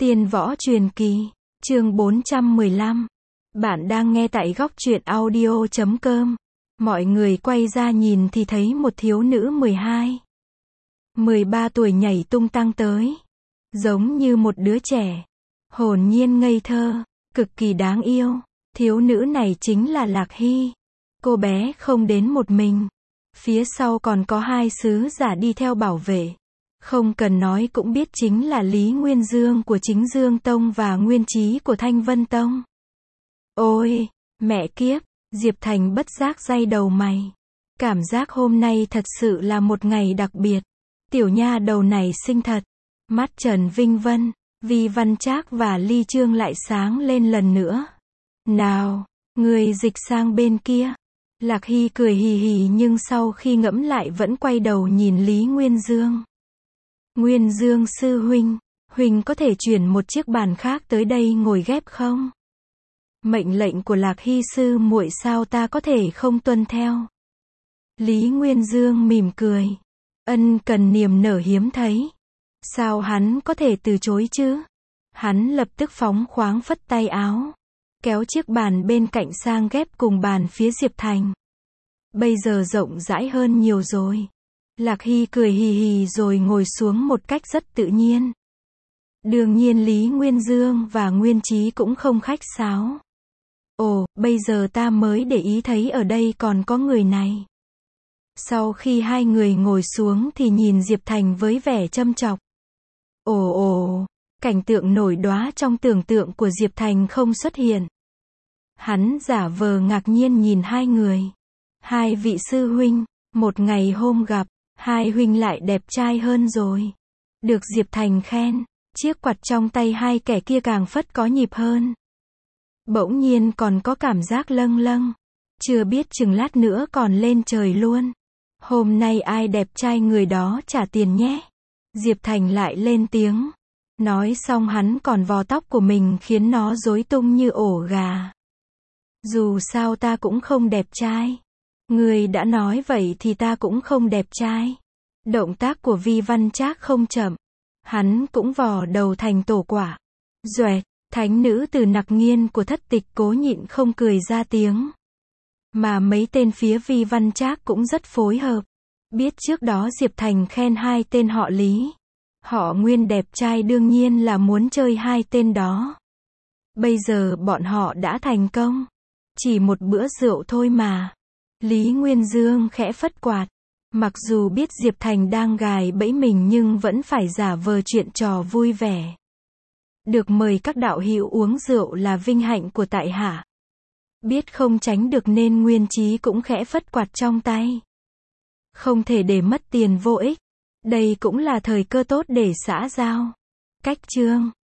Tiên võ truyền kỳ, chương 415. Bạn đang nghe tại góc truyện audio.com. Mọi người quay ra nhìn thì thấy một thiếu nữ 12, 13 tuổi nhảy tung tăng tới. Giống như một đứa trẻ. Hồn nhiên ngây thơ, cực kỳ đáng yêu. Thiếu nữ này chính là Lạc Hy. Cô bé không đến một mình. Phía sau còn có hai sứ giả đi theo bảo vệ. Không cần nói cũng biết chính là Lý Nguyên Dương của Chính Dương Tông và Nguyên Chí của Thanh Vân Tông. Ôi, mẹ kiếp, Diệp Thành bất giác day đầu mày. Cảm giác hôm nay thật sự là một ngày đặc biệt. Tiểu nha đầu này xinh thật. Mắt Trần Vinh Vân, Vi Văn Trác và Ly Trương lại sáng lên lần nữa. Nào, người dịch sang bên kia. Lạc Hy cười hì hì nhưng sau khi ngẫm lại vẫn quay đầu nhìn Lý Nguyên Dương. Nguyên Dương sư huynh, huynh có thể chuyển một chiếc bàn khác tới đây ngồi ghép không? Mệnh lệnh của Lạc Hy sư muội sao ta có thể không tuân theo? Lý Nguyên Dương mỉm cười. Ân cần niềm nở hiếm thấy. Sao hắn có thể từ chối chứ? Hắn lập tức phóng khoáng phất tay áo. Kéo chiếc bàn bên cạnh sang ghép cùng bàn phía Diệp Thành. Bây giờ rộng rãi hơn nhiều rồi. Lạc Hy cười hì hì rồi ngồi xuống một cách rất tự nhiên. Đương nhiên Lý Nguyên Dương và Nguyên Chí cũng không khách sáo. Ồ, bây giờ ta mới để ý thấy ở đây còn có người này. Sau khi hai người ngồi xuống thì nhìn Diệp Thành với vẻ châm chọc. Ồ, cảnh tượng nổi đóa trong tưởng tượng của Diệp Thành không xuất hiện. Hắn giả vờ ngạc nhiên nhìn hai người. Hai vị sư huynh, một ngày hôm gặp, hai huynh lại đẹp trai hơn rồi. Được Diệp Thành khen, chiếc quạt trong tay hai kẻ kia càng phất có nhịp hơn. Bỗng nhiên còn có cảm giác lâng lâng. Chưa biết chừng lát nữa còn lên trời luôn. Hôm nay ai đẹp trai người đó trả tiền nhé. Diệp Thành lại lên tiếng. Nói xong hắn còn vò tóc của mình khiến nó rối tung như ổ gà. Dù sao ta cũng không đẹp trai. Người đã nói vậy thì ta cũng không đẹp trai. Động tác của Vi Văn Trác không chậm. Hắn cũng vò đầu thành tổ quả. Duệt, thánh nữ từ Nặc Nghiên của Thất Tịch cố nhịn không cười ra tiếng. Mà mấy tên phía Vi Văn Trác cũng rất phối hợp. Biết trước đó Diệp Thành khen hai tên họ Lý. Họ Nguyên đẹp trai đương nhiên là muốn chơi hai tên đó. Bây giờ bọn họ đã thành công. Chỉ một bữa rượu thôi mà. Lý Nguyên Dương khẽ phất quạt. Mặc dù biết Diệp Thành đang gài bẫy mình nhưng vẫn phải giả vờ chuyện trò vui vẻ. Được mời các đạo hữu uống rượu là vinh hạnh của tại hạ. Biết không tránh được nên Nguyên Chí cũng khẽ phất quạt trong tay. Không thể để mất tiền vô ích. Đây cũng là thời cơ tốt để xã giao. Cách chương